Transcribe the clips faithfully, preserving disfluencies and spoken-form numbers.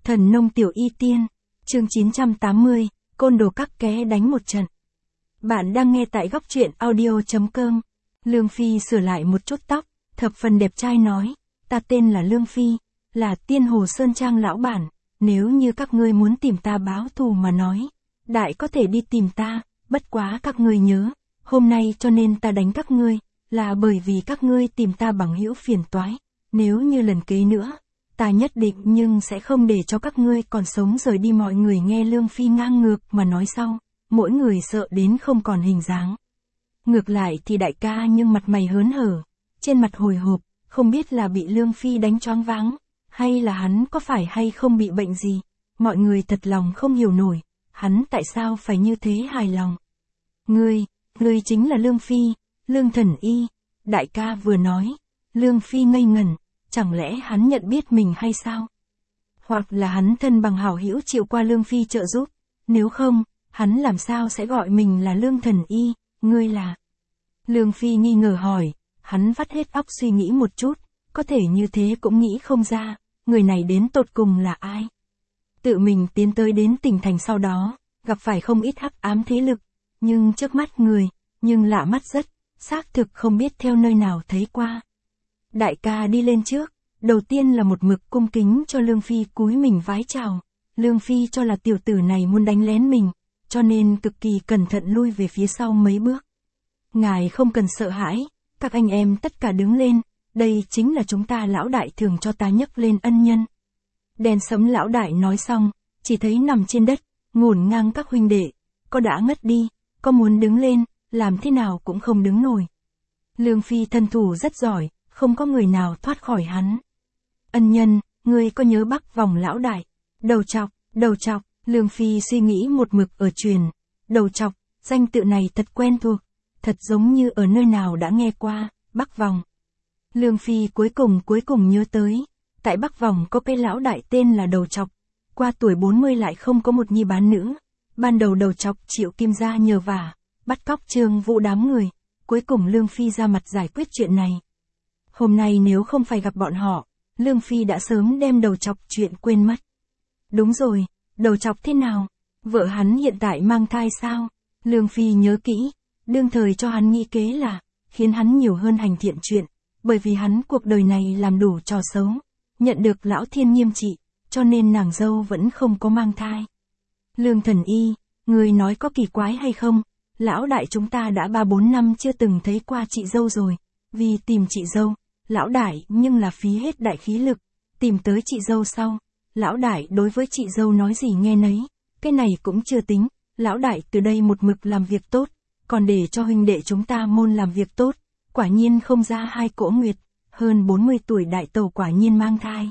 Thần nông tiểu y tiên, chương chín trăm tám mươi, côn đồ các ké đánh một trận. Bạn đang nghe tại góc truyện audio.com. Lương Phi sửa lại một chút tóc, thập phần đẹp trai nói, ta tên là Lương Phi, là tiên hồ Sơn Trang lão bản, nếu như các ngươi muốn tìm ta báo thù mà nói, đại có thể đi tìm ta, bất quá các ngươi nhớ, hôm nay cho nên ta đánh các ngươi, là bởi vì các ngươi tìm ta bằng hữu phiền toái, nếu như lần kế nữa, ta nhất định nhưng sẽ không để cho các ngươi còn sống rời đi. Mọi người nghe Lương Phi ngang ngược mà nói sau, mỗi người sợ đến không còn hình dáng. Ngược lại thì đại ca nhưng mặt mày hớn hở, trên mặt hồi hộp, không biết là bị Lương Phi đánh choáng váng, hay là hắn có phải hay không bị bệnh gì, mọi người thật lòng không hiểu nổi, hắn tại sao phải như thế hài lòng. Ngươi, ngươi chính là Lương Phi, Lương Thần Y, đại ca vừa nói, Lương Phi ngây ngẩn. Chẳng lẽ hắn nhận biết mình hay sao? Hoặc là hắn thân bằng hảo hữu chịu qua Lương Phi trợ giúp, nếu không, hắn làm sao sẽ gọi mình là Lương Thần Y, ngươi là... Lương Phi nghi ngờ hỏi, hắn vắt hết óc suy nghĩ một chút, có thể như thế cũng nghĩ không ra, người này đến tột cùng là ai? Tự mình tiến tới đến tỉnh thành sau đó, gặp phải không ít hắc ám thế lực, nhưng trước mắt người, nhưng lạ mắt rất, xác thực không biết theo nơi nào thấy qua. Đại ca đi lên trước, đầu tiên là một mực cung kính cho Lương Phi cúi mình vái chào. Lương Phi cho là tiểu tử này muốn đánh lén mình, cho nên cực kỳ cẩn thận lui về phía sau mấy bước. Ngài không cần sợ hãi, các anh em tất cả đứng lên, đây chính là chúng ta lão đại thường cho ta nhấc lên ân nhân. Đèn sẫm lão đại nói xong, chỉ thấy nằm trên đất, ngổn ngang các huynh đệ, có đã ngất đi, có muốn đứng lên, làm thế nào cũng không đứng nổi. Lương Phi thân thủ rất giỏi. Không có người nào thoát khỏi hắn. Ân nhân, ngươi có nhớ Bắc Vòng lão đại? Đầu chọc, đầu chọc, Lương Phi suy nghĩ một mực ở truyền. Đầu chọc, danh tự này thật quen thuộc, thật giống như ở nơi nào đã nghe qua, Bắc Vòng. Lương Phi cuối cùng cuối cùng nhớ tới, tại Bắc Vòng có cái lão đại tên là đầu chọc, qua tuổi bốn mươi lại không có một nhi bán nữ. Ban đầu đầu chọc Triệu Kim Gia nhờ vả, bắt cóc Trương Vũ đám người, cuối cùng Lương Phi ra mặt giải quyết chuyện này. Hôm nay nếu không phải gặp bọn họ, Lương Phi đã sớm đem đầu chọc chuyện quên mất. Đúng rồi, đầu chọc thế nào? Vợ hắn hiện tại mang thai sao? Lương Phi nhớ kỹ, đương thời cho hắn nghĩ kế là, khiến hắn nhiều hơn hành thiện chuyện, bởi vì hắn cuộc đời này làm đủ trò xấu, nhận được lão thiên nghiêm trị, cho nên nàng dâu vẫn không có mang thai. Lương Thần Y, người nói có kỳ quái hay không? Lão đại chúng ta đã ba bốn năm chưa từng thấy qua chị dâu rồi, vì tìm chị dâu. Lão đại nhưng là phí hết đại khí lực, tìm tới chị dâu sau, lão đại đối với chị dâu nói gì nghe nấy, cái này cũng chưa tính, lão đại từ đây một mực làm việc tốt, còn để cho huynh đệ chúng ta môn làm việc tốt, quả nhiên không ra hai cỗ nguyệt, hơn bốn mươi tuổi đại tẩu quả nhiên mang thai.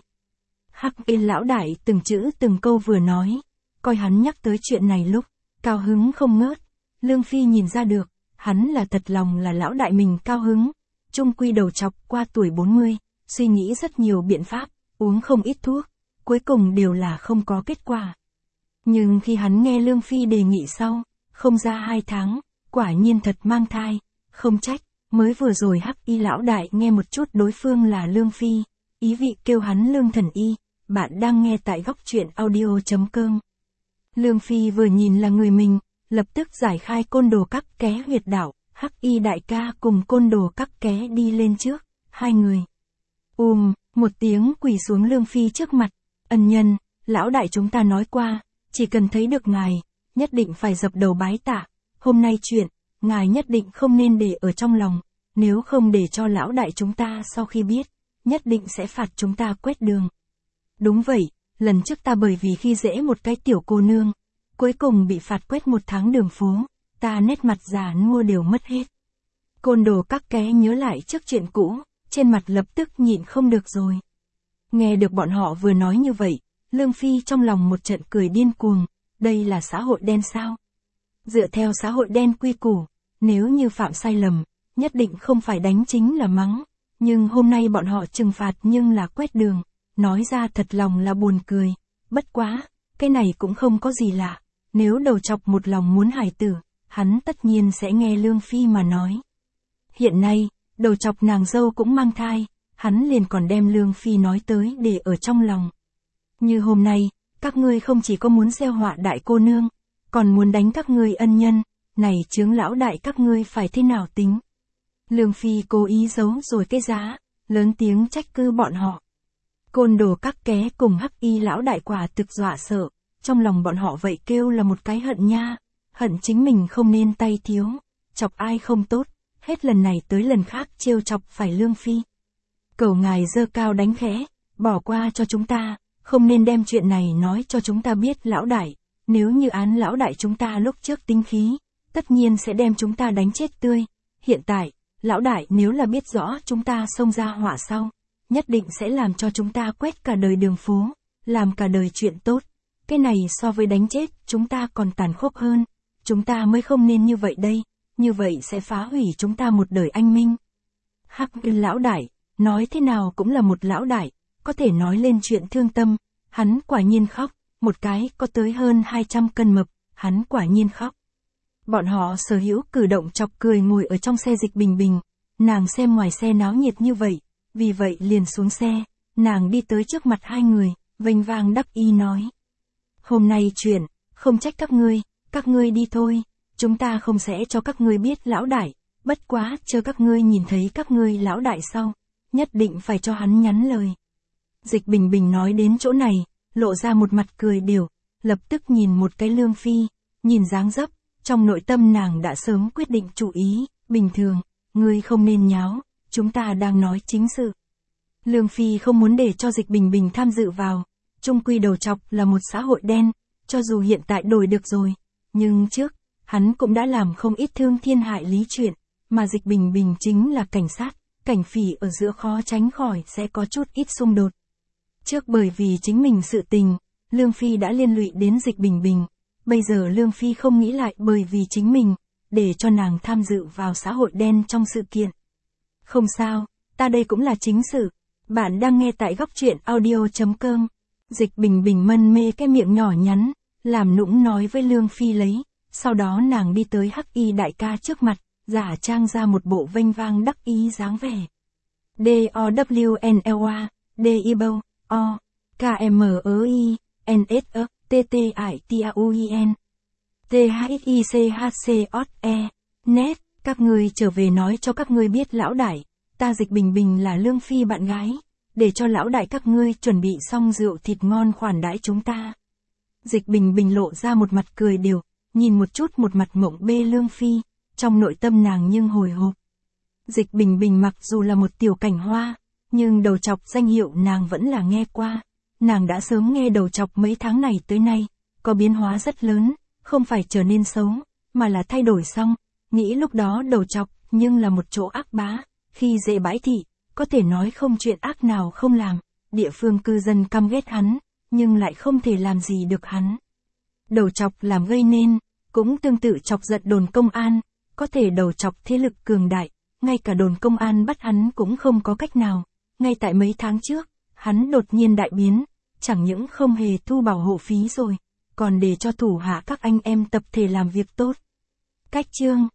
Hắc yên lão đại từng chữ từng câu vừa nói, coi hắn nhắc tới chuyện này lúc, cao hứng không ngớt, Lương Phi nhìn ra được, hắn là thật lòng là lão đại mình cao hứng. Trung quy đầu chọc qua tuổi bốn mươi, suy nghĩ rất nhiều biện pháp, uống không ít thuốc, cuối cùng đều là không có kết quả. Nhưng khi hắn nghe Lương Phi đề nghị sau, không ra hai tháng, quả nhiên thật mang thai, không trách, mới vừa rồi hắc y lão đại nghe một chút đối phương là Lương Phi, ý vị kêu hắn Lương Thần Y, bạn đang nghe tại góc truyện audio.com. Lương Phi vừa nhìn là người mình, lập tức giải khai côn đồ các ké huyệt đạo. Hắc y đại ca cùng côn đồ các ké đi lên trước, hai người. Ùm, một tiếng quỳ xuống Lương Phi trước mặt, ân nhân, lão đại chúng ta nói qua, chỉ cần thấy được ngài, nhất định phải dập đầu bái tạ, hôm nay chuyện, ngài nhất định không nên để ở trong lòng, nếu không để cho lão đại chúng ta sau khi biết, nhất định sẽ phạt chúng ta quét đường. Đúng vậy, lần trước ta bởi vì khi dễ một cái tiểu cô nương, cuối cùng bị phạt quét một tháng đường phố. Ta nét mặt già nua đều mất hết. Côn đồ các ké nhớ lại trước chuyện cũ, trên mặt lập tức nhịn không được rồi. Nghe được bọn họ vừa nói như vậy, Lương Phi trong lòng một trận cười điên cuồng, đây là xã hội đen sao? Dựa theo xã hội đen quy củ, nếu như phạm sai lầm, nhất định không phải đánh chính là mắng, nhưng hôm nay bọn họ trừng phạt nhưng là quét đường, nói ra thật lòng là buồn cười, bất quá, cái này cũng không có gì lạ, nếu đầu chọc một lòng muốn hài tử. Hắn tất nhiên sẽ nghe Lương Phi mà nói. Hiện nay, đầu chọc nàng dâu cũng mang thai, hắn liền còn đem Lương Phi nói tới để ở trong lòng. Như hôm nay, Các ngươi không chỉ có muốn gieo họa đại cô nương, còn muốn đánh các ngươi ân nhân, này chướng lão đại các ngươi phải thế nào tính? Lương Phi cố ý giấu rồi cái giá, lớn tiếng trách cứ bọn họ. Côn đồ các ké cùng hắc y lão đại quả thực dọa sợ, trong lòng bọn họ vậy kêu là một cái hận nha, hận chính mình không nên tay thiếu, chọc ai không tốt, hết lần này tới lần khác trêu chọc phải Lương Phi. Cầu ngài dơ cao đánh khẽ, bỏ qua cho chúng ta, không nên đem chuyện này nói cho chúng ta biết lão đại, nếu như án lão đại chúng ta lúc trước tính khí, tất nhiên sẽ đem chúng ta đánh chết tươi. Hiện tại, lão đại nếu là biết rõ chúng ta xông ra họa sau, nhất định sẽ làm cho chúng ta quét cả đời đường phố, làm cả đời chuyện tốt. Cái này so với đánh chết chúng ta còn tàn khốc hơn, chúng ta mới không nên như vậy đây, như vậy sẽ phá hủy chúng ta một đời anh minh. Hắc lão đại, nói thế nào cũng là một lão đại, có thể nói lên chuyện thương tâm, hắn quả nhiên khóc, một cái có tới hơn hai trăm cân mập, hắn quả nhiên khóc. Bọn họ sở hữu cử động chọc cười ngồi ở trong xe Dịch Bình Bình, nàng xem ngoài xe náo nhiệt như vậy, vì vậy liền xuống xe, nàng đi tới trước mặt hai người, vênh vang đắc ý nói. Hôm nay chuyện, không trách các ngươi, các ngươi đi thôi, chúng ta không sẽ cho các ngươi biết lão đại, bất quá chờ các ngươi nhìn thấy các ngươi lão đại sau, nhất định phải cho hắn nhắn lời. Dịch Bình Bình nói đến chỗ này, lộ ra một mặt cười điểu, lập tức nhìn một cái Lương Phi, nhìn dáng dấp, trong nội tâm nàng đã sớm quyết định chủ ý, bình thường, ngươi không nên nháo, chúng ta đang nói chính sự. Lương Phi không muốn để cho Dịch Bình Bình tham dự vào, chung quy đầu chọc là một xã hội đen, cho dù hiện tại đổi được rồi, nhưng trước, hắn cũng đã làm không ít thương thiên hại lý chuyện, mà Dịch Bình Bình chính là cảnh sát, cảnh phỉ ở giữa khó tránh khỏi sẽ có chút ít xung đột. Trước bởi vì chính mình sự tình, Lương Phi đã liên lụy đến Dịch Bình Bình, bây giờ Lương Phi không nghĩ lại bởi vì chính mình, để cho nàng tham dự vào xã hội đen trong sự kiện. Không sao, ta đây cũng là chính sự, bạn đang nghe tại góc truyện audio.com. Dịch Bình Bình mân mê cái miệng nhỏ nhắn, làm nũng nói với Lương Phi lấy, sau đó nàng đi tới hắc y đại ca trước mặt, giả trang ra một bộ vênh vang đắc ý dáng vẻ. D-O-W-N-L-A, D-I-B-O, O, K-M-E-I, N-S-E, T-T-I-T-A-U-I-N, T-H-I-C-H-C-O-E, Net, các ngươi trở về nói cho các ngươi biết lão đại, ta Dịch Bình Bình là Lương Phi bạn gái, để cho lão đại các ngươi chuẩn bị xong rượu thịt ngon khoản đãi chúng ta. Dịch Bình Bình lộ ra một mặt cười đều, nhìn một chút một mặt mộng bê Lương Phi, trong nội tâm nàng nhưng hồi hộp. Dịch Bình Bình mặc dù là một tiểu cảnh hoa, nhưng đầu chọc danh hiệu nàng vẫn là nghe qua. Nàng đã sớm nghe đầu chọc mấy tháng này tới nay, có biến hóa rất lớn, không phải trở nên xấu, mà là thay đổi xong. Nghĩ lúc đó đầu chọc, nhưng là một chỗ ác bá, khi dễ bãi thị, có thể nói không chuyện ác nào không làm, địa phương cư dân căm ghét hắn, nhưng lại không thể làm gì được hắn. Đầu chọc làm gây nên, cũng tương tự chọc giận đồn công an, có thể đầu chọc thế lực cường đại, ngay cả đồn công an bắt hắn cũng không có cách nào. Ngay tại mấy tháng trước, hắn đột nhiên đại biến, chẳng những không hề thu bảo hộ phí rồi, còn để cho thủ hạ các anh em tập thể làm việc tốt. Cách chương